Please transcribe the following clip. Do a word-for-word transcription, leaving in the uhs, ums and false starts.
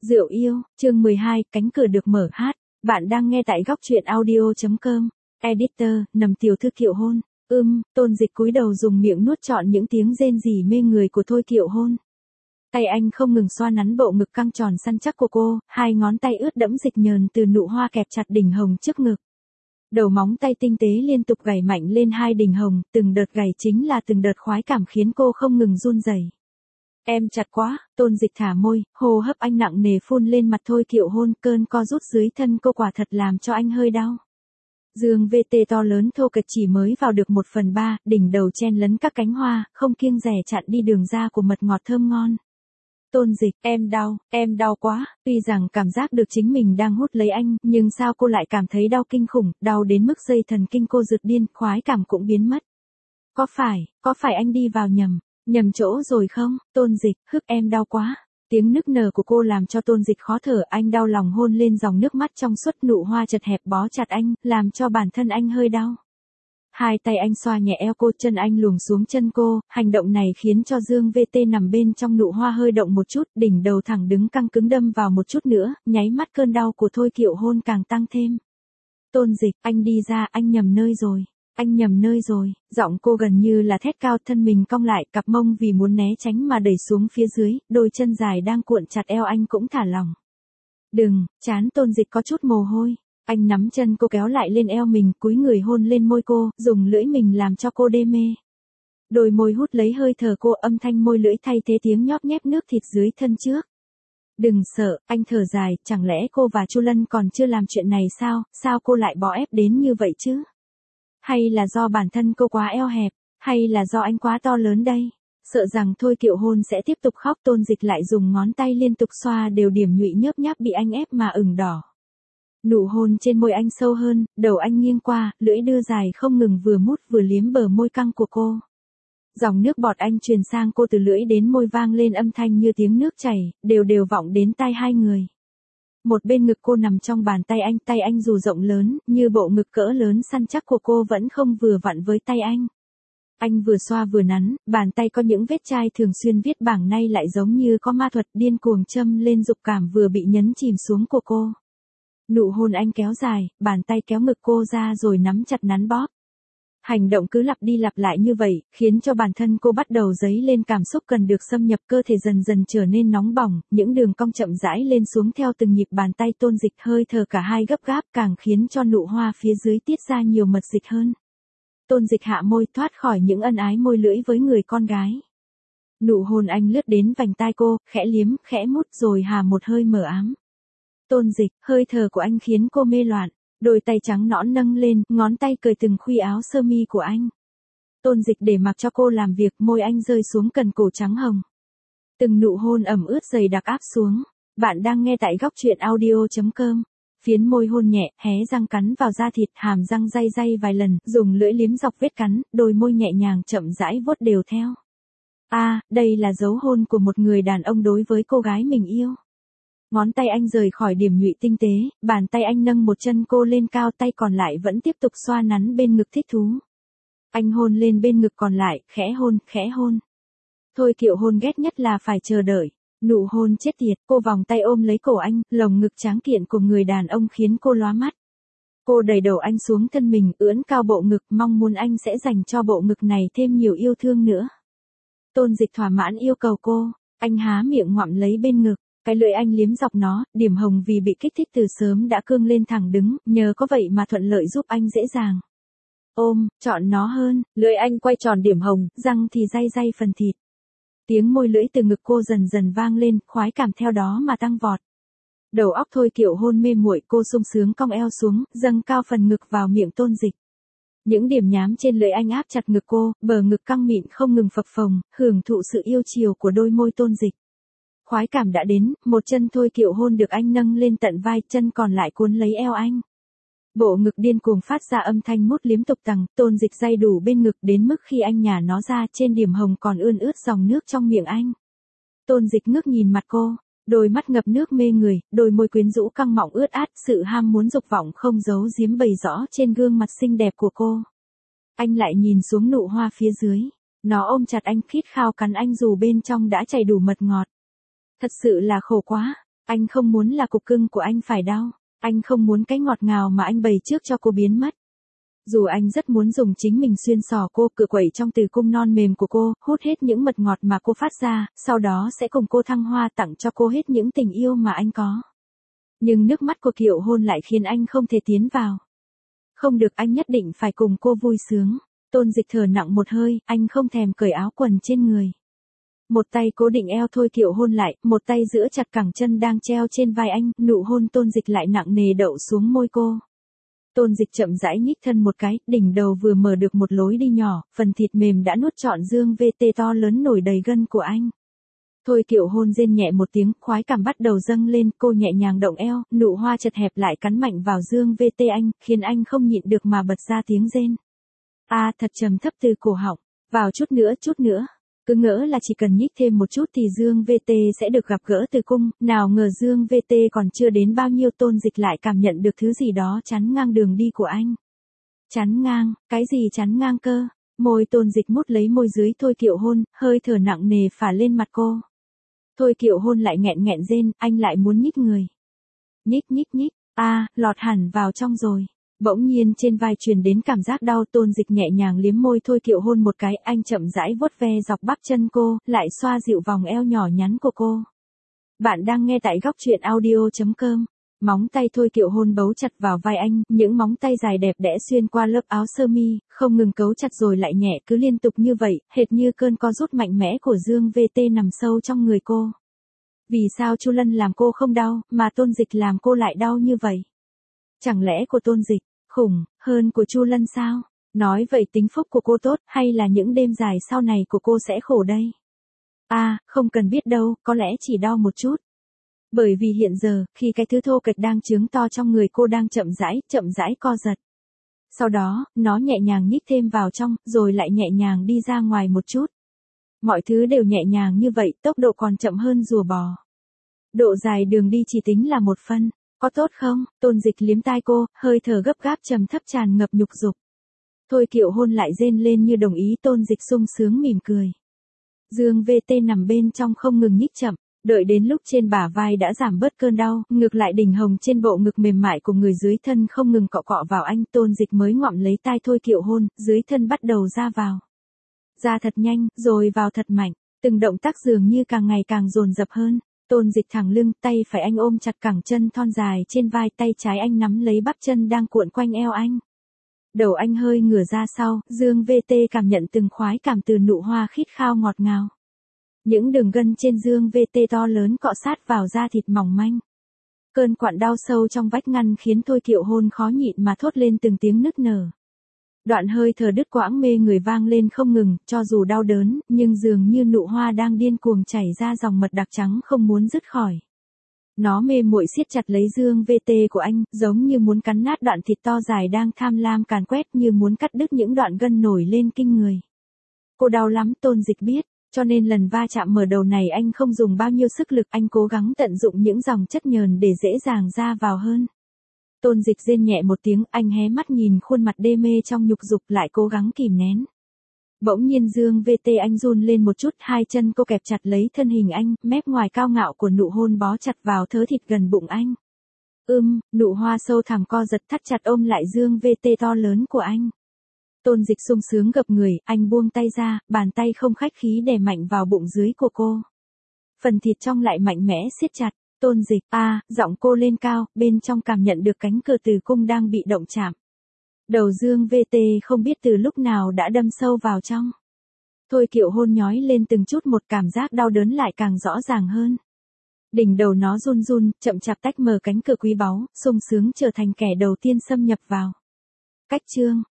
Rượu yêu, chương mười hai, cánh cửa được mở hát. Bạn đang nghe tại góc truyện audio.com. Editor, Nầm tiểu thư Kiệu Hôn. Ưm, Tôn Dịch cúi đầu dùng miệng nuốt trọn những tiếng rên rỉ mê người của Thôi Kiệu Hôn. Tay anh không ngừng xoa nắn bộ ngực căng tròn săn chắc của cô, hai ngón tay ướt đẫm dịch nhờn từ nụ hoa kẹp chặt đỉnh hồng trước ngực. Đầu móng tay tinh tế liên tục gảy mạnh lên hai đỉnh hồng, từng đợt gảy chính là từng đợt khoái cảm khiến cô không ngừng run rẩy. Em chặt quá, Tôn Dịch thả môi, hô hấp anh nặng nề phun lên mặt Thôi Kiệu Hôn, cơn co rút dưới thân cô quả thật làm cho anh hơi đau. Dương vê tê to lớn thô kệch chỉ mới vào được một phần ba, đỉnh đầu chen lấn các cánh hoa, không kiêng dè chặn đi đường ra của mật ngọt thơm ngon. Tôn Dịch, em đau, em đau quá, tuy rằng cảm giác được chính mình đang hút lấy anh, nhưng sao cô lại cảm thấy đau kinh khủng, đau đến mức dây thần kinh cô rực điên, khoái cảm cũng biến mất. Có phải, có phải anh đi vào nhầm, nhầm chỗ rồi không? Tôn Dịch, hức em đau quá. Tiếng nức nở của cô làm cho Tôn Dịch khó thở, anh đau lòng hôn lên dòng nước mắt trong suốt, nụ hoa chật hẹp bó chặt anh, làm cho bản thân anh hơi đau. Hai tay anh xoa nhẹ eo cô, chân anh luồn xuống chân cô, hành động này khiến cho Dương vê tê nằm bên trong nụ hoa hơi động một chút, đỉnh đầu thẳng đứng căng cứng đâm vào một chút nữa, nháy mắt cơn đau của Thôi Kiệu Hôn càng tăng thêm. Tôn Dịch, anh đi ra, anh nhầm nơi rồi. Anh nhầm nơi rồi, giọng cô gần như là thét cao, thân mình cong lại, cặp mông vì muốn né tránh mà đẩy xuống phía dưới, đôi chân dài đang cuộn chặt eo anh cũng thả lỏng. Đừng, chán Tôn Dịch có chút mồ hôi. Anh nắm chân cô kéo lại lên eo mình, cúi người hôn lên môi cô, dùng lưỡi mình làm cho cô đê mê. Đôi môi hút lấy hơi thở cô, âm thanh môi lưỡi thay thế tiếng nhóp nhép nước thịt dưới thân trước. Đừng sợ, anh thở dài, chẳng lẽ cô và Chu Lân còn chưa làm chuyện này sao, sao cô lại bó ép đến như vậy chứ? Hay là do bản thân cô quá eo hẹp, hay là do anh quá to lớn đây? Sợ rằng Thôi Kiệu Hôn sẽ tiếp tục khóc, Tôn Dịch lại dùng ngón tay liên tục xoa đều điểm nhụy nhớp nháp bị anh ép mà ửng đỏ. Nụ hôn trên môi anh sâu hơn, đầu anh nghiêng qua, lưỡi đưa dài không ngừng vừa mút vừa liếm bờ môi căng của cô. Dòng nước bọt anh truyền sang cô từ lưỡi đến môi vang lên âm thanh như tiếng nước chảy, đều đều vọng đến tai hai người. Một bên ngực cô nằm trong bàn tay anh, tay anh dù rộng lớn, như bộ ngực cỡ lớn săn chắc của cô vẫn không vừa vặn với tay anh. Anh vừa xoa vừa nắn, bàn tay có những vết chai thường xuyên viết bảng nay lại giống như có ma thuật điên cuồng châm lên dục cảm vừa bị nhấn chìm xuống của cô. Nụ hôn anh kéo dài, bàn tay kéo ngực cô ra rồi nắm chặt nắn bóp. Hành động cứ lặp đi lặp lại như vậy, khiến cho bản thân cô bắt đầu dấy lên cảm xúc cần được xâm nhập, cơ thể dần dần trở nên nóng bỏng, những đường cong chậm rãi lên xuống theo từng nhịp bàn tay Tôn Dịch, hơi thở cả hai gấp gáp càng khiến cho nụ hoa phía dưới tiết ra nhiều mật dịch hơn. Tôn Dịch hạ môi thoát khỏi những ân ái môi lưỡi với người con gái. Nụ hôn anh lướt đến vành tai cô, khẽ liếm, khẽ mút rồi hà một hơi mờ ám. Tôn Dịch, hơi thở của anh khiến cô mê loạn. Đôi tay trắng nõn nâng lên, ngón tay cởi từng khuy áo sơ mi của anh. Tôn Dịch để mặc cho cô làm việc, môi anh rơi xuống cần cổ trắng hồng. Từng nụ hôn ẩm ướt dày đặc áp xuống. Bạn đang nghe tại góc truyện audio.com. Phiến môi hôn nhẹ, hé răng cắn vào da thịt, hàm răng day day vài lần, dùng lưỡi liếm dọc vết cắn, đôi môi nhẹ nhàng chậm rãi vuốt đều theo. À, đây là dấu hôn của một người đàn ông đối với cô gái mình yêu. Ngón tay anh rời khỏi điểm nhụy tinh tế, bàn tay anh nâng một chân cô lên cao, tay còn lại vẫn tiếp tục xoa nắn bên ngực thích thú. Anh hôn lên bên ngực còn lại, khẽ hôn, khẽ hôn. Thôi Kiệu Hôn ghét nhất là phải chờ đợi. Nụ hôn chết tiệt, cô vòng tay ôm lấy cổ anh, lồng ngực tráng kiện của người đàn ông khiến cô lóa mắt. Cô đẩy đầu anh xuống thân mình, ưỡn cao bộ ngực, mong muốn anh sẽ dành cho bộ ngực này thêm nhiều yêu thương nữa. Tôn Dịch thỏa mãn yêu cầu cô, anh há miệng ngoạm lấy bên ngực. Cái lưỡi anh liếm dọc nó, điểm hồng vì bị kích thích từ sớm đã cương lên thẳng đứng, nhờ có vậy mà thuận lợi giúp anh dễ dàng. Ôm, chọn nó hơn, lưỡi anh quay tròn điểm hồng, răng thì day day phần thịt. Tiếng môi lưỡi từ ngực cô dần dần vang lên, khoái cảm theo đó mà tăng vọt. Đầu óc Thôi Kiệu Hôn mê muội, cô sung sướng cong eo xuống, dâng cao phần ngực vào miệng Tôn Dịch. Những điểm nhám trên lưỡi anh áp chặt ngực cô, bờ ngực căng mịn không ngừng phập phồng, hưởng thụ sự yêu chiều của đôi môi Tôn Dịch. Khoái cảm đã đến, một chân Thôi Kiệu Hôn được anh nâng lên tận vai, chân còn lại cuốn lấy eo anh. Bộ ngực điên cuồng phát ra âm thanh mút liếm tục tằng, Tôn Dịch day đủ bên ngực đến mức khi anh nhả nó ra, trên điểm hồng còn ươn ướt dòng nước trong miệng anh. Tôn Dịch ngước nhìn mặt cô, đôi mắt ngập nước mê người, đôi môi quyến rũ căng mọng ướt át, sự ham muốn dục vọng không giấu giếm bày rõ trên gương mặt xinh đẹp của cô. Anh lại nhìn xuống nụ hoa phía dưới, nó ôm chặt anh khít khao cắn anh dù bên trong đã chảy đủ mật ngọt. Thật sự là khổ quá. Anh không muốn là cục cưng của anh phải đau. Anh không muốn cái ngọt ngào mà anh bày trước cho cô biến mất. Dù anh rất muốn dùng chính mình xuyên xỏ cô, cựa quẩy trong tử cung non mềm của cô, hút hết những mật ngọt mà cô phát ra, sau đó sẽ cùng cô thăng hoa tặng cho cô hết những tình yêu mà anh có. Nhưng nước mắt của Kiều Hôn lại khiến anh không thể tiến vào. Không được, anh nhất định phải cùng cô vui sướng. Tôn Dịch thở nặng một hơi, anh không thèm cởi áo quần trên người. Một tay cố định eo Thôi Kiều Hôn lại, một tay giữ chặt cẳng chân đang treo trên vai anh, nụ hôn Tôn Dịch lại nặng nề đậu xuống môi cô. Tôn Dịch chậm rãi nhích thân một cái, đỉnh đầu vừa mở được một lối đi nhỏ, phần thịt mềm đã nuốt trọn dương vê tê to lớn nổi đầy gân của anh. Thôi Kiều Hôn rên nhẹ một tiếng, khoái cảm bắt đầu dâng lên, cô nhẹ nhàng động eo, nụ hoa chật hẹp lại cắn mạnh vào dương vê tê anh, khiến anh không nhịn được mà bật ra tiếng rên. A à, thật trầm thấp từ cổ họng, vào chút nữa, chút nữa. Cứ ngỡ là chỉ cần nhích thêm một chút thì Dương vê tê sẽ được gặp gỡ từ cung, nào ngờ Dương vê tê còn chưa đến bao nhiêu Tôn Dịch lại cảm nhận được thứ gì đó chắn ngang đường đi của anh. Chắn ngang, cái gì chắn ngang cơ? Môi Tôn Dịch mút lấy môi dưới Thôi Kiều Hôn, hơi thở nặng nề phả lên mặt cô. Thôi Kiều Hôn lại nghẹn nghẹn rên, anh lại muốn nhích người. Nhích nhích nhích, a à, lọt hẳn vào trong rồi. Bỗng nhiên trên vai truyền đến cảm giác đau, Tôn Dịch nhẹ nhàng liếm môi Thôi Kiều Hôn một cái, anh chậm rãi vuốt ve dọc bắp chân cô, lại xoa dịu vòng eo nhỏ nhắn của cô. Bạn đang nghe tại góc truyện audio chấm com. Móng tay Thôi Kiều Hôn bấu chặt vào vai anh, những móng tay dài đẹp đẽ xuyên qua lớp áo sơ mi, không ngừng cấu chặt rồi lại nhẹ, cứ liên tục như vậy, hệt như cơn co rút mạnh mẽ của Dương vê tê nằm sâu trong người cô. Vì sao Chu Lân làm cô không đau, mà Tôn Dịch làm cô lại đau như vậy? Chẳng lẽ của Tôn Dịch khủng hơn của Chu Lân sao? Nói vậy tính phúc của cô tốt, hay là những đêm dài sau này của cô sẽ khổ đây? A, à, không cần biết đâu, có lẽ chỉ đau một chút. Bởi vì hiện giờ, khi cái thứ thô kệch đang chướng to trong người cô đang chậm rãi, chậm rãi co giật. Sau đó, nó nhẹ nhàng nhích thêm vào trong, rồi lại nhẹ nhàng đi ra ngoài một chút. Mọi thứ đều nhẹ nhàng như vậy, tốc độ còn chậm hơn rùa bò. Độ dài đường đi chỉ tính là một phân. Có tốt không? Tôn Dịch liếm tai cô, hơi thở gấp gáp trầm thấp tràn ngập nhục dục. Thôi Kiều Hôn lại rên lên như đồng ý, Tôn Dịch sung sướng mỉm cười. Dương vê tê nằm bên trong không ngừng nhích chậm, đợi đến lúc trên bả vai đã giảm bớt cơn đau, ngược lại đỉnh hồng trên bộ ngực mềm mại của người dưới thân không ngừng cọ cọ vào anh, Tôn Dịch mới ngậm lấy tai Thôi Kiều Hôn, dưới thân bắt đầu ra vào. Ra thật nhanh, rồi vào thật mạnh, từng động tác dường như càng ngày càng dồn dập hơn. Tôn Dịch thẳng lưng, tay phải anh ôm chặt cẳng chân thon dài trên vai, tay trái anh nắm lấy bắp chân đang cuộn quanh eo anh. Đầu anh hơi ngửa ra sau, Dương vê tê cảm nhận từng khoái cảm từ nụ hoa khít khao ngọt ngào. Những đường gân trên Dương vê tê to lớn cọ sát vào da thịt mỏng manh. Cơn quặn đau sâu trong vách ngăn khiến Thôi Kiều Hôn khó nhịn mà thốt lên từng tiếng nức nở. Đoạn hơi thở đứt quãng mê người vang lên không ngừng, cho dù đau đớn, nhưng dường như nụ hoa đang điên cuồng chảy ra dòng mật đặc trắng không muốn dứt khỏi. Nó mê muội siết chặt lấy Dương vê tê của anh, giống như muốn cắn nát đoạn thịt to dài đang tham lam càn quét, như muốn cắt đứt những đoạn gân nổi lên kinh người. Cô đau lắm, Tôn Dịch biết, cho nên lần va chạm mở đầu này anh không dùng bao nhiêu sức lực, anh cố gắng tận dụng những dòng chất nhờn để dễ dàng ra vào hơn. Tôn Dịch rên nhẹ một tiếng, anh hé mắt nhìn khuôn mặt đê mê trong nhục dục, lại cố gắng kìm nén. Bỗng nhiên Dương vê tê anh run lên một chút, hai chân cô kẹp chặt lấy thân hình anh, mép ngoài cao ngạo của nụ hôn bó chặt vào thớ thịt gần bụng anh. Ưm, nụ hoa sâu thẳm co giật thắt chặt ôm lại Dương vê tê to lớn của anh. Tôn Dịch sung sướng gập người, anh buông tay ra, bàn tay không khách khí đè mạnh vào bụng dưới của cô. Phần thịt trong lại mạnh mẽ siết chặt. Tôn Dịch, a, à, giọng cô lên cao, bên trong cảm nhận được cánh cửa tử cung đang bị động chạm. Đầu Dương vê tê không biết từ lúc nào đã đâm sâu vào trong. Thôi Kiều Hôn nhói lên từng chút một, cảm giác đau đớn lại càng rõ ràng hơn. Đỉnh đầu nó run run, chậm chạp tách mở cánh cửa quý báu, sung sướng trở thành kẻ đầu tiên xâm nhập vào. Cách chương